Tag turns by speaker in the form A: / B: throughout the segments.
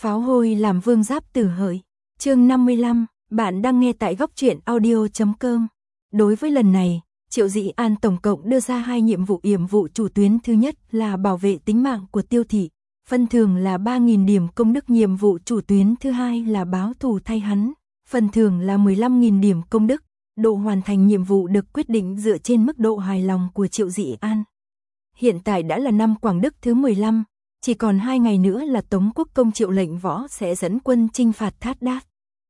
A: Pháo hôi làm vương giáp tử hợi. Chương 55, bạn đang nghe tại góc truyện audio.com. Đối với lần này, Triệu Dĩ An tổng cộng đưa ra 2 nhiệm vụ chủ tuyến. Thứ nhất là bảo vệ tính mạng của Tiêu thị, phần thưởng là 3.000 điểm công đức. Nhiệm vụ chủ tuyến thứ hai là báo thù thay hắn, phần thưởng là 15.000 điểm công đức. Độ hoàn thành nhiệm vụ được quyết định dựa trên mức độ hài lòng của Triệu Dĩ An. Hiện tại đã là năm Quảng Đức thứ 15, chỉ còn 2 ngày nữa là Tống Quốc công Triệu Lệnh Võ sẽ dẫn quân chinh phạt Thát Đát.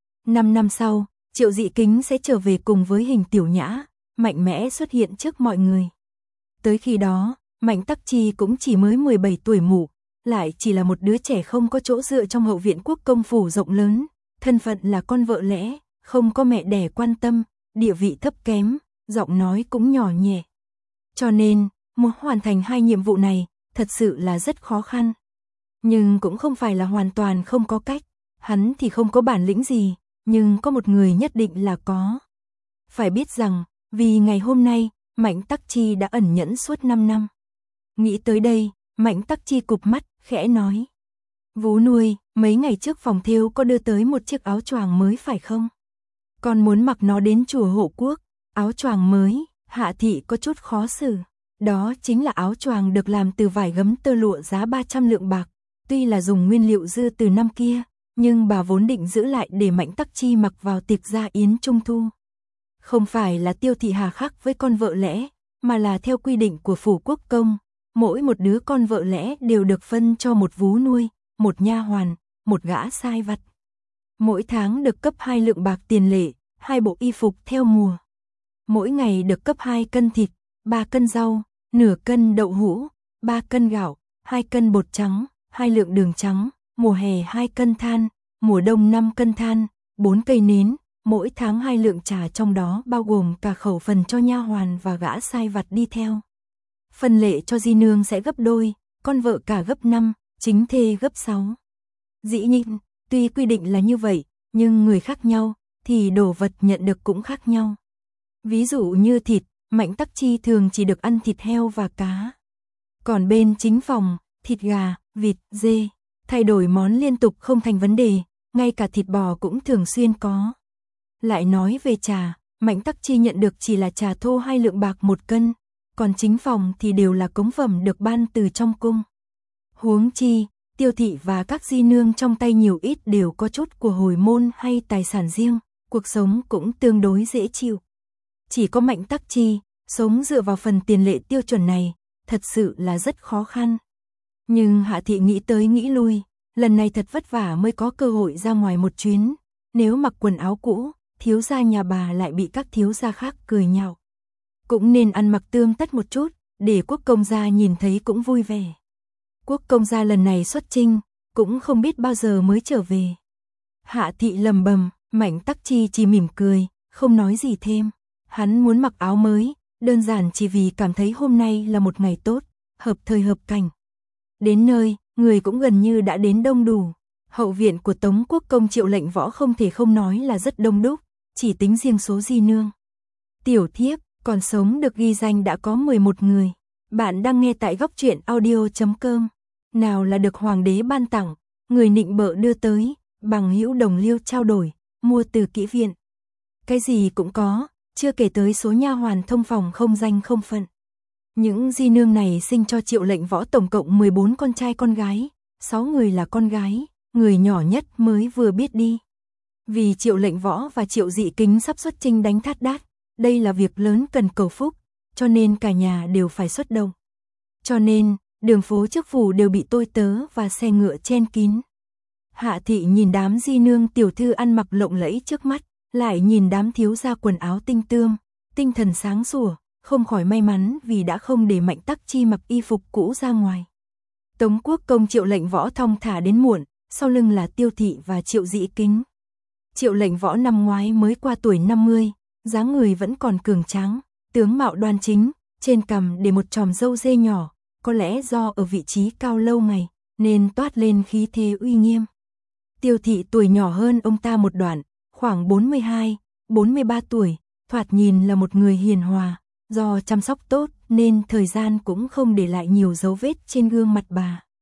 A: 5 năm sau, Triệu Dị Kính sẽ trở về cùng với Hình Tiểu Nhã, mạnh mẽ xuất hiện trước mọi người. Tới khi đó, Mạnh Tắc Chi cũng chỉ mới 17 tuổi mụ, lại chỉ là một đứa trẻ không có chỗ dựa trong hậu viện quốc công phủ rộng lớn, thân phận là con vợ lẽ, không có mẹ đẻ quan tâm, địa vị thấp kém, giọng nói cũng nhỏ nhẹ. Cho nên, muốn hoàn thành 2 nhiệm vụ này, thật sự là rất khó khăn. Nhưng cũng không phải là hoàn toàn không có cách, hắn thì không có bản lĩnh gì, nhưng có một người nhất định là có. Phải biết rằng, vì ngày hôm nay, Mạnh Tắc Chi đã ẩn nhẫn suốt 5 năm. Nghĩ tới đây, Mạnh Tắc Chi cụp mắt, khẽ nói. Vú nuôi, mấy ngày trước phòng thêu có đưa tới một chiếc áo choàng mới phải không? Con muốn mặc nó đến chùa Hộ Quốc. Áo choàng mới, Hạ thị có chút khó xử. Đó chính là áo choàng được làm từ vải gấm tơ lụa giá 300 lượng bạc. Tuy là dùng nguyên liệu dư từ năm kia, nhưng bà vốn định giữ lại để Mạnh Tắc Chi mặc vào tiệc gia yến trung thu. Không phải là Tiêu thị hà khắc với con vợ lẽ, mà là theo quy định của phủ quốc công, mỗi một đứa con vợ lẽ đều được phân cho một vú nuôi, một nha hoàn, một gã sai vặt. Mỗi tháng được cấp 2 lượng bạc tiền lệ, 2 bộ y phục theo mùa. Mỗi ngày được cấp 2 cân thịt, 3 cân rau, nửa cân đậu hũ, 3 cân gạo, 2 cân bột trắng, 2 lượng đường trắng, mùa hè 2 cân than, mùa đông 5 cân than, 4 cây nến, mỗi tháng 2 lượng trà, trong đó bao gồm cả khẩu phần cho nha hoàn và gã sai vặt đi theo. Phần lệ cho di nương sẽ gấp đôi, con vợ cả gấp 5, chính thê gấp 6. Dĩ nhiên, tuy quy định là như vậy, nhưng người khác nhau, thì đồ vật nhận được cũng khác nhau. Ví dụ như thịt, Mạnh Tắc Chi thường chỉ được ăn thịt heo và cá. Còn bên chính phòng, thịt gà, vịt, dê, thay đổi món liên tục không thành vấn đề, ngay cả thịt bò cũng thường xuyên có. Lại nói về trà, Mạnh Tắc Chi nhận được chỉ là trà thô 2 lượng bạc 1 cân, còn chính phòng thì đều là cống phẩm được ban từ trong cung. Huống chi, Tiêu thị và các di nương trong tay nhiều ít đều có chút của hồi môn hay tài sản riêng, cuộc sống cũng tương đối dễ chịu. Chỉ có Mạnh Tắc Chi, sống dựa vào phần tiền lệ tiêu chuẩn này, thật sự là rất khó khăn. Nhưng Hạ thị nghĩ tới nghĩ lui, lần này thật vất vả mới có cơ hội ra ngoài một chuyến, nếu mặc quần áo cũ, thiếu gia nhà bà lại bị các thiếu gia khác cười nhạo. Cũng nên ăn mặc tươm tất một chút, để quốc công gia nhìn thấy cũng vui vẻ. Quốc công gia lần này xuất chinh, cũng không biết bao giờ mới trở về. Hạ thị lầm bầm, Mạnh Tắc Chi chỉ mỉm cười, không nói gì thêm. Hắn muốn mặc áo mới, đơn giản chỉ vì cảm thấy hôm nay là một ngày tốt, hợp thời hợp cảnh. Đến nơi, người cũng gần như đã đến đông đủ. Hậu viện của Tống Quốc công Triệu Lệnh Võ không thể không nói là rất đông đúc, chỉ tính riêng số di nương. Tiểu thiếp, còn sống được ghi danh đã có 11 người. Bạn đang nghe tại góc truyện audio.com. Nào là được hoàng đế ban tặng, người nịnh bợ đưa tới, bằng hữu đồng liêu trao đổi, mua từ kỹ viện. Cái gì cũng có, chưa kể tới số nha hoàn thông phòng không danh không phận. Những di nương này sinh cho Triệu Lệnh Võ tổng cộng 14 con trai con gái, 6 người là con gái, người nhỏ nhất mới vừa biết đi. Vì Triệu Lệnh Võ và Triệu Dị Kính sắp xuất chinh đánh Thát Đát, đây là việc lớn cần cầu phúc, cho nên cả nhà đều phải xuất động. Cho nên, đường phố trước phủ đều bị tôi tớ và xe ngựa chen kín. Hạ thị nhìn đám di nương tiểu thư ăn mặc lộng lẫy trước mắt, lại nhìn đám thiếu gia quần áo tinh tươm, tinh thần sáng sủa, không khỏi may mắn vì đã không để Mạnh Tắc Chi mặc y phục cũ ra ngoài. Tống Quốc công Triệu Lệnh Võ thong thả đến muộn, sau lưng là Tiêu thị và Triệu Dị Kính. Triệu Lệnh Võ năm ngoái mới qua tuổi 50, dáng người vẫn còn cường tráng, tướng mạo đoan chính, trên cằm để một chòm râu dê nhỏ, có lẽ do ở vị trí cao lâu ngày, nên toát lên khí thế uy nghiêm. Tiêu thị tuổi nhỏ hơn ông ta một đoạn, khoảng 42, 43 tuổi, thoạt nhìn là một người hiền hòa, do chăm sóc tốt nên thời gian cũng không để lại nhiều dấu vết trên gương mặt bà.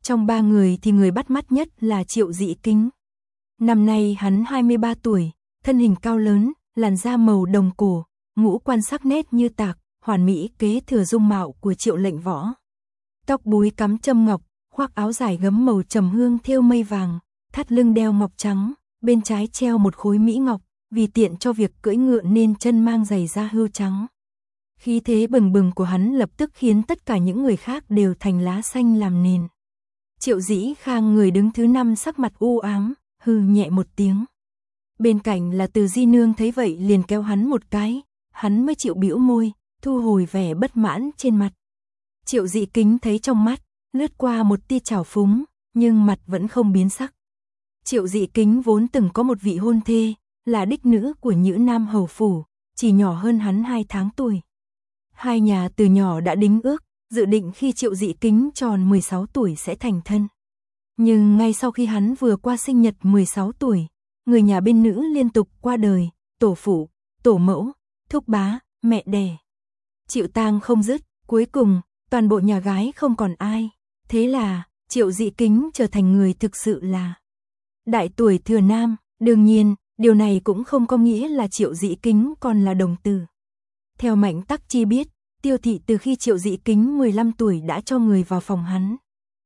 A: Trong ba người thì người bắt mắt nhất là Triệu Dị Kính. Năm nay hắn 23 tuổi, thân hình cao lớn, làn da màu đồng cổ, ngũ quan sắc nét như tạc, hoàn mỹ kế thừa dung mạo của Triệu Lệnh Võ. Tóc búi cắm châm ngọc, khoác áo dài gấm màu trầm hương thêu mây vàng, thắt lưng đeo ngọc trắng, bên trái treo một khối mỹ ngọc, vì tiện cho việc cưỡi ngựa nên chân mang giày da hươu trắng. Khí thế bừng bừng của hắn lập tức khiến tất cả những người khác đều thành lá xanh làm nền. Triệu Dĩ Khang người đứng thứ 5 sắc mặt u ám, hừ nhẹ một tiếng. Bên cạnh là Từ Di Nương thấy vậy liền kéo hắn một cái, hắn mới chịu bĩu môi, thu hồi vẻ bất mãn trên mặt. Triệu Dị Kính thấy trong mắt, lướt qua một tia trào phúng, nhưng mặt vẫn không biến sắc. Triệu Dị Kính vốn từng có một vị hôn thê, là đích nữ của Nhữ Nam Hầu Phủ, chỉ nhỏ hơn hắn 2 tháng tuổi. Hai nhà từ nhỏ đã đính ước, dự định khi Triệu Dị Kính tròn 16 tuổi sẽ thành thân. Nhưng ngay sau khi hắn vừa qua sinh nhật 16 tuổi, người nhà bên nữ liên tục qua đời, tổ phụ, tổ mẫu, thúc bá, mẹ đẻ. Chịu tang không dứt, cuối cùng, toàn bộ nhà gái không còn ai. Thế là, Triệu Dị Kính trở thành người thực sự là đại tuổi thừa nam. Đương nhiên, điều này cũng không có nghĩa là Triệu Dị Kính còn là đồng tử. Theo Mạnh Tắc Chi biết, Tiêu thị từ khi Triệu Dị Kính 15 tuổi đã cho người vào phòng hắn.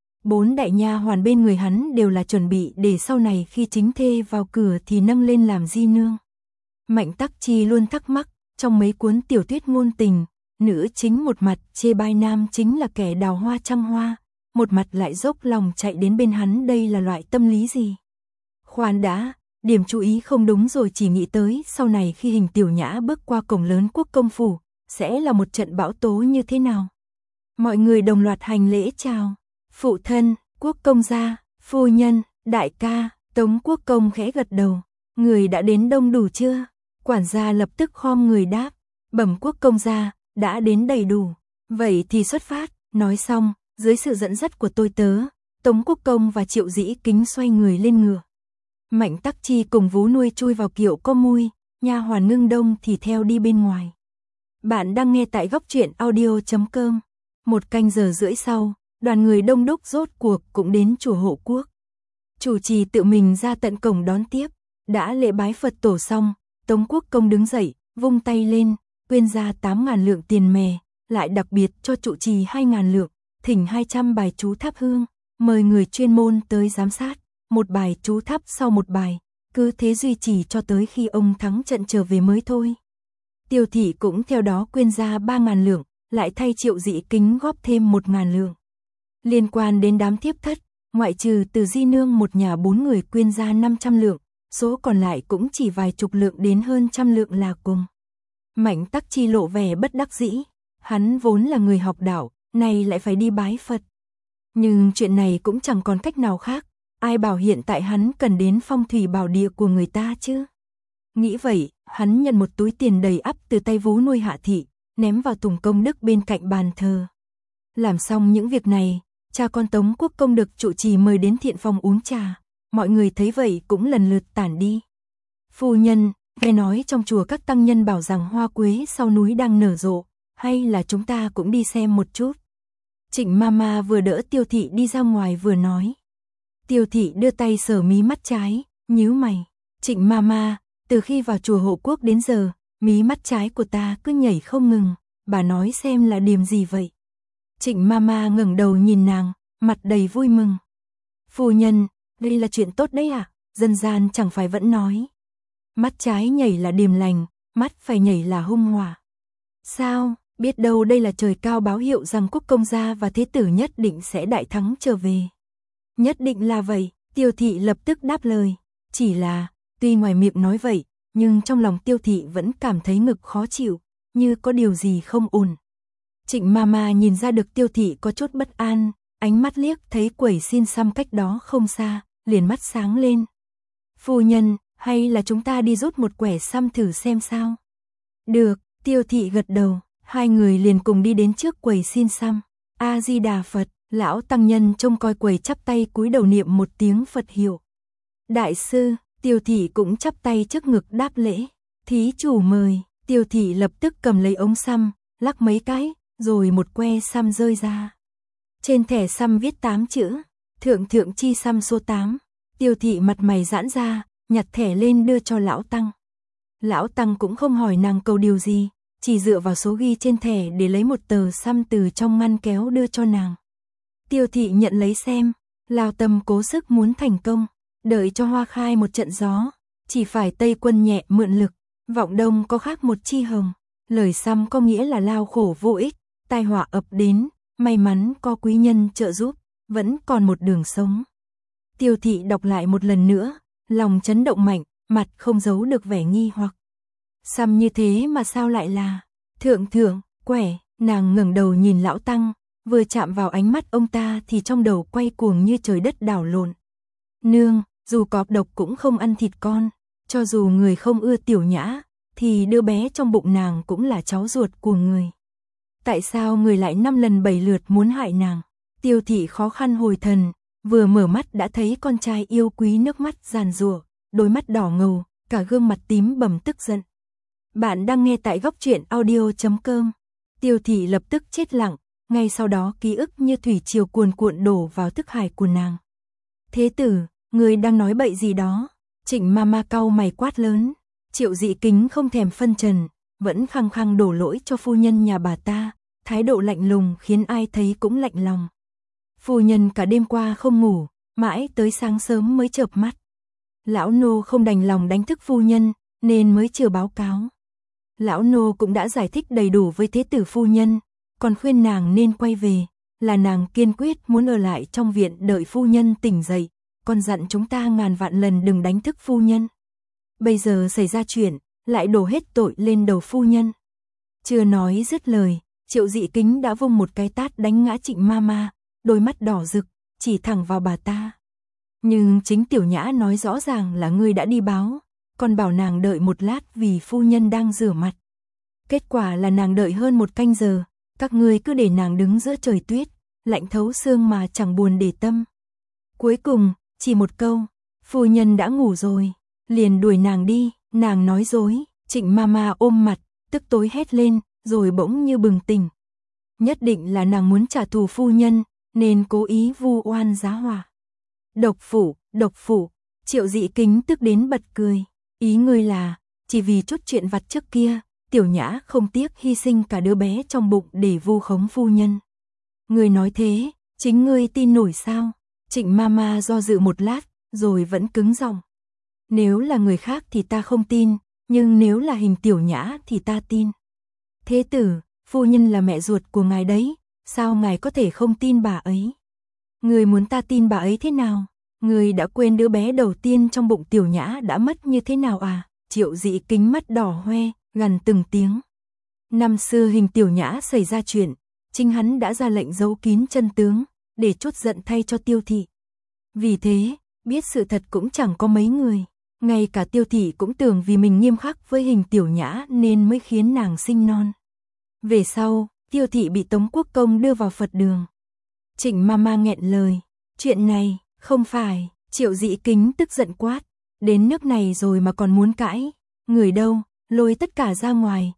A: 4 đại nha hoàn bên người hắn đều là chuẩn bị để sau này khi chính thê vào cửa thì nâng lên làm di nương. Mạnh Tắc Chi luôn thắc mắc, trong mấy cuốn tiểu thuyết ngôn tình, nữ chính một mặt chê bai nam chính là kẻ đào hoa trăng hoa, một mặt lại dốc lòng chạy đến bên hắn, đây là loại tâm lý gì? Khoan đã, điểm chú ý không đúng rồi, chỉ nghĩ tới sau này khi Hình Tiểu Nhã bước qua cổng lớn Quốc công phủ, sẽ là một trận bão tố như thế nào? Mọi người đồng loạt hành lễ chào. Phụ thân, Quốc công gia, phu nhân, đại ca. Tống Quốc công khẽ gật đầu. Người đã đến đông đủ chưa? Quản gia lập tức khom người đáp. Bẩm Quốc công gia, đã đến đầy đủ. Vậy thì xuất phát. Nói xong, dưới sự dẫn dắt của tôi tớ, Tống Quốc công và Triệu Dĩ Kính xoay người lên ngựa. Mạnh Tắc Chi cùng vú nuôi chui vào kiệu có mui, nha hoàn Ngưng Đông thì theo đi bên ngoài. Bạn đang nghe tại góc truyện audio.com. 1 canh giờ rưỡi sau, đoàn người đông đúc rốt cuộc cũng đến chùa Hộ Quốc. Chủ trì tự mình ra tận cổng đón tiếp, đã lễ bái Phật tổ xong, Tống Quốc công đứng dậy, vung tay lên, quyên ra 8.000 lượng tiền mè, lại đặc biệt cho trụ trì 2.000 lượng, thỉnh 200 bài chú thắp hương, mời người chuyên môn tới giám sát, một bài chú thắp sau một bài, cứ thế duy trì cho tới khi ông thắng trận trở về mới thôi. Tiêu thị cũng theo đó quyên ra 3.000 lượng, lại thay Triệu Dị Kính góp thêm 1.000 lượng. Liên quan đến đám thiếp thất, ngoại trừ Từ Di Nương một nhà 4 người quyên ra 500 lượng, số còn lại cũng chỉ vài chục lượng đến hơn 100 lượng là cùng. Mạnh Tắc Chi lộ vẻ bất đắc dĩ, hắn vốn là người học đạo, nay lại phải đi bái Phật. Nhưng chuyện này cũng chẳng còn cách nào khác, ai bảo hiện tại hắn cần đến phong thủy bảo địa của người ta chứ. Nghĩ vậy, hắn nhận một túi tiền đầy ắp từ tay vú nuôi Hạ thị, ném vào thùng công đức bên cạnh bàn thờ. Làm xong những việc này, cha con Tống Quốc công được trụ trì mời đến thiện phòng uống trà, mọi người thấy vậy cũng lần lượt tản đi. Phu nhân, nghe nói trong chùa các tăng nhân bảo rằng hoa quế sau núi đang nở rộ, hay là chúng ta cũng đi xem một chút. Trịnh Mama vừa đỡ Tiêu thị đi ra ngoài vừa nói. Tiêu thị đưa tay sờ mí mắt trái, nhíu mày. Trịnh Mama, từ khi vào chùa Hộ Quốc đến giờ, mí mắt trái của ta cứ nhảy không ngừng, bà nói xem là điểm gì vậy? Trịnh Mama ngẩng đầu nhìn nàng, mặt đầy vui mừng. Phu nhân, đây là chuyện tốt đấy à? Dân gian chẳng phải vẫn nói. Mắt trái nhảy là điềm lành, mắt phải nhảy là hung hỏa. Sao, biết đâu đây là trời cao báo hiệu rằng Quốc công gia và thế tử nhất định sẽ đại thắng trở về. Nhất định là vậy, Tiêu thị lập tức đáp lời. Chỉ là, tuy ngoài miệng nói vậy, nhưng trong lòng Tiêu thị vẫn cảm thấy ngực khó chịu, như có điều gì không ổn. Trịnh Mama nhìn ra được Tiêu thị có chút bất an, ánh mắt liếc thấy quẩy xin xăm cách đó không xa, liền mắt sáng lên. Phu nhân, hay là chúng ta đi rút một quẻ xăm thử xem sao? Được, Tiêu thị gật đầu, hai người liền cùng đi đến trước quầy xin xăm. A Di Đà Phật, lão tăng nhân trông coi quầy chắp tay cúi đầu niệm một tiếng Phật hiệu. Đại sư, Tiêu thị cũng chắp tay trước ngực đáp lễ. Thí chủ mời, Tiêu thị lập tức cầm lấy ống xăm, lắc mấy cái, rồi một que xăm rơi ra. Trên thẻ xăm viết 8 chữ, Thượng chi xăm số 8. Tiêu thị mặt mày giãn ra, nhặt thẻ lên đưa cho lão tăng. Lão tăng cũng không hỏi nàng cầu điều gì, chỉ dựa vào số ghi trên thẻ để lấy một tờ xăm từ trong ngăn kéo đưa cho nàng. Tiêu thị nhận lấy xem, lao tâm cố sức muốn thành công, đợi cho hoa khai một trận gió, chỉ phải Tây quân nhẹ mượn lực, vọng đông có khác một chi hồng. Lời xăm có nghĩa là lao khổ vô ích, tai họa ập đến, may mắn có quý nhân trợ giúp, vẫn còn một đường sống. Tiêu thị đọc lại một lần nữa, lòng chấn động mạnh, mặt không giấu được vẻ nghi hoặc. Xăm như thế mà sao lại là thượng, quẻ, nàng ngẩng đầu nhìn lão tăng, vừa chạm vào ánh mắt ông ta thì trong đầu quay cuồng như trời đất đảo lộn. Nương, dù cọp độc cũng không ăn thịt con, cho dù người không ưa Tiểu Nhã, thì đứa bé trong bụng nàng cũng là cháu ruột của người. Tại sao người lại 5 lần 7 lượt muốn hại nàng? Tiêu thị khó khăn hồi thần, vừa mở mắt đã thấy con trai yêu quý nước mắt giàn giụa, đôi mắt đỏ ngầu, cả gương mặt tím bầm tức giận. Bạn đang nghe tại góc truyện audio.com. Tiêu thị lập tức chết lặng, ngay sau đó ký ức như thủy triều cuồn cuộn đổ vào thức hải của nàng. Thế tử, người đang nói bậy gì đó? Trịnh Mama cau mày quát lớn. Triệu Dị Kính không thèm phân trần, vẫn khăng khăng đổ lỗi cho phu nhân nhà bà ta, thái độ lạnh lùng khiến ai thấy cũng lạnh lòng. Phu nhân cả đêm qua không ngủ, mãi tới sáng sớm mới chợp mắt. Lão nô không đành lòng đánh thức phu nhân, nên mới chưa báo cáo. Lão nô cũng đã giải thích đầy đủ với thế tử phu nhân, còn khuyên nàng nên quay về, là nàng kiên quyết muốn ở lại trong viện đợi phu nhân tỉnh dậy, còn dặn chúng ta ngàn vạn lần đừng đánh thức phu nhân. Bây giờ xảy ra chuyện, lại đổ hết tội lên đầu phu nhân. Chưa nói dứt lời, Triệu Dị Kính đã vung một cái tát đánh ngã Trịnh Mama, đôi mắt đỏ rực, chỉ thẳng vào bà ta. Nhưng chính Tiểu Nhã nói rõ ràng là ngươi đã đi báo, còn bảo nàng đợi một lát vì phu nhân đang rửa mặt. Kết quả là nàng đợi hơn 1 canh giờ, các ngươi cứ để nàng đứng giữa trời tuyết, lạnh thấu xương mà chẳng buồn để tâm. Cuối cùng, chỉ một câu, phu nhân đã ngủ rồi, liền đuổi nàng đi, nàng nói dối. Trịnh Mama ôm mặt, tức tối hét lên, rồi bỗng như bừng tỉnh. Nhất định là nàng muốn trả thù phu nhân, nên cố ý vu oan giá họa. Độc phủ, Triệu Dị Kính tức đến bật cười. Ý ngươi là, chỉ vì chút chuyện vặt trước kia, Tiểu Nhã không tiếc hy sinh cả đứa bé trong bụng để vu khống phu nhân. Ngươi nói thế, chính ngươi tin nổi sao? Trịnh Mama do dự một lát, rồi vẫn cứng giọng. Nếu là người khác thì ta không tin, nhưng nếu là hình Tiểu Nhã thì ta tin. Thế tử, phu nhân là mẹ ruột của ngài đấy, sao ngài có thể không tin bà ấy? Người muốn ta tin bà ấy thế nào? Người đã quên đứa bé đầu tiên trong bụng Tiểu Nhã đã mất như thế nào à? Triệu Dị Kính mắt đỏ hoe, gằn từng tiếng. Năm xưa hình Tiểu Nhã xảy ra chuyện, chính hắn đã ra lệnh giấu kín chân tướng, để trút giận thay cho Tiêu thị. Vì thế, biết sự thật cũng chẳng có mấy người. Ngay cả Tiêu thị cũng tưởng vì mình nghiêm khắc với hình Tiểu Nhã nên mới khiến nàng sinh non. Về sau, Tiêu thị bị Tống Quốc Công đưa vào Phật đường. Trịnh Mama nghẹn lời. Chuyện này, không phải. Triệu Dị Kính tức giận quát. Đến nước này rồi mà còn muốn cãi. Người đâu, lôi tất cả ra ngoài,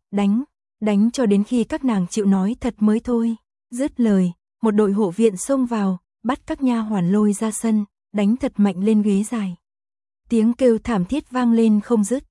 A: đánh cho đến khi các nàng chịu nói thật mới thôi. Dứt lời, một đội hộ viện xông vào, bắt các nha hoàn lôi ra sân, đánh thật mạnh lên ghế dài. Tiếng kêu thảm thiết vang lên không dứt.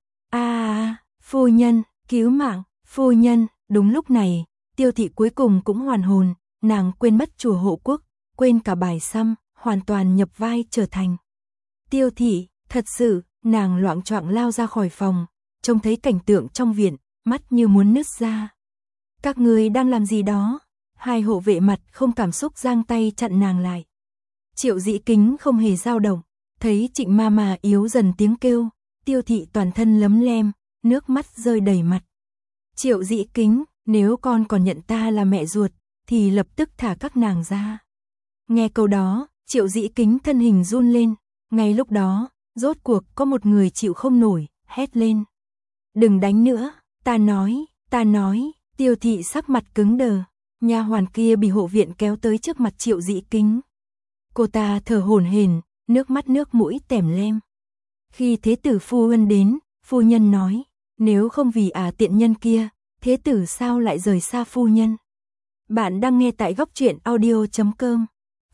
A: Phu nhân, cứu mạng, phu nhân. Đúng lúc này, Tiêu thị cuối cùng cũng hoàn hồn, nàng quên mất chùa hộ quốc, quên cả bài xăm, hoàn toàn nhập vai trở thành Tiêu thị. Thật sự, nàng loạng choạng lao ra khỏi phòng, trông thấy cảnh tượng trong viện, mắt như muốn nứt ra. Các ngươi đang làm gì đó? Hai hộ vệ mặt không cảm xúc giang tay chặn nàng lại. Triệu Dị Kính không hề dao động, thấy Trịnh Mama yếu dần tiếng kêu, Tiêu thị toàn thân lấm lem, nước mắt rơi đầy mặt. Triệu Dị Kính, nếu con còn nhận ta là mẹ ruột, thì lập tức thả các nàng ra. Nghe câu đó, Triệu Dị Kính thân hình run lên, ngay lúc đó, rốt cuộc có một người chịu không nổi, hét lên. Đừng đánh nữa, ta nói, Tiêu thị sắc mặt cứng đờ, nha hoàn kia bị hộ viện kéo tới trước mặt Triệu Dị Kính. Cô ta thở hổn hển, nước mắt nước mũi tèm lem. Khi thế tử phu nhân đến, phu nhân nói, nếu không vì tiện nhân kia, thế tử sao lại rời xa phu nhân? Bạn đang nghe tại góc truyện audio.com.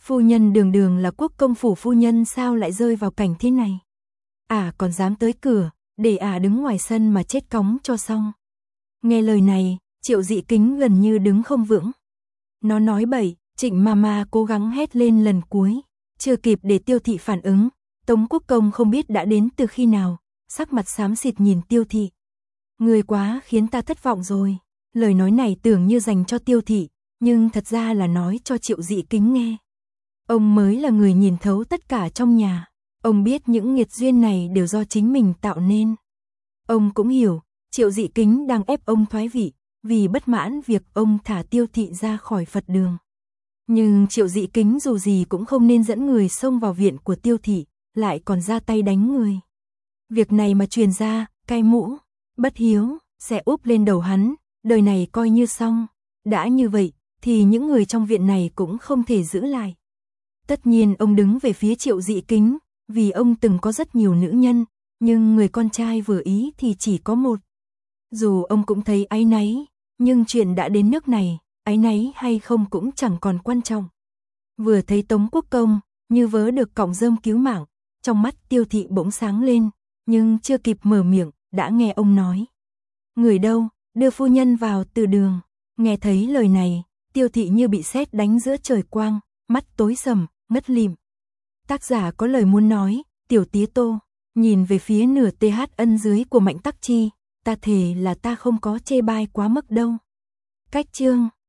A: Phu nhân đường đường là quốc công phủ phu nhân sao lại rơi vào cảnh thế này? Còn dám tới cửa, để đứng ngoài sân mà chết cóng cho xong. Nghe lời này, Triệu Dị Kính gần như đứng không vững. Nó nói bậy, Trịnh Mama cố gắng hét lên lần cuối, chưa kịp để Tiêu Thị phản ứng, Tống Quốc Công không biết đã đến từ khi nào, sắc mặt xám xịt nhìn Tiêu Thị. Người quá khiến ta thất vọng rồi. Lời nói này tưởng như dành cho Tiêu Thị, nhưng thật ra là nói cho Triệu Dị Kính nghe. Ông mới là người nhìn thấu tất cả trong nhà. Ông biết những nghiệt duyên này đều do chính mình tạo nên. Ông cũng hiểu, Triệu Dị Kính đang ép ông thoái vị, vì bất mãn việc ông thả Tiêu Thị ra khỏi Phật đường. Nhưng Triệu Dị Kính dù gì cũng không nên dẫn người xông vào viện của Tiêu Thị, lại còn ra tay đánh người. Việc này mà truyền ra, cai mũ, bất hiếu, sẽ úp lên đầu hắn, đời này coi như xong. Đã như vậy, thì những người trong viện này cũng không thể giữ lại. Tất nhiên ông đứng về phía Triệu Dị Kính, vì ông từng có rất nhiều nữ nhân, nhưng người con trai vừa ý thì chỉ có một. Dù ông cũng thấy áy náy, nhưng chuyện đã đến nước này, áy náy hay không cũng chẳng còn quan trọng. Vừa thấy Tống Quốc Công, như vớ được cọng rơm cứu mạng, trong mắt Tiêu Thị bỗng sáng lên, nhưng chưa kịp mở miệng, đã nghe ông nói. Người đâu, đưa phu nhân vào từ đường. Nghe thấy lời này, Tiêu Thị như bị sét đánh giữa trời quang, mắt tối sầm, ngất lịm. Tác giả có lời muốn nói, Tiểu Tía Tô, nhìn về phía nửa TH ân dưới của Mạnh Tắc Chi, ta thề là ta không có chê bai quá mức đâu. Cách chương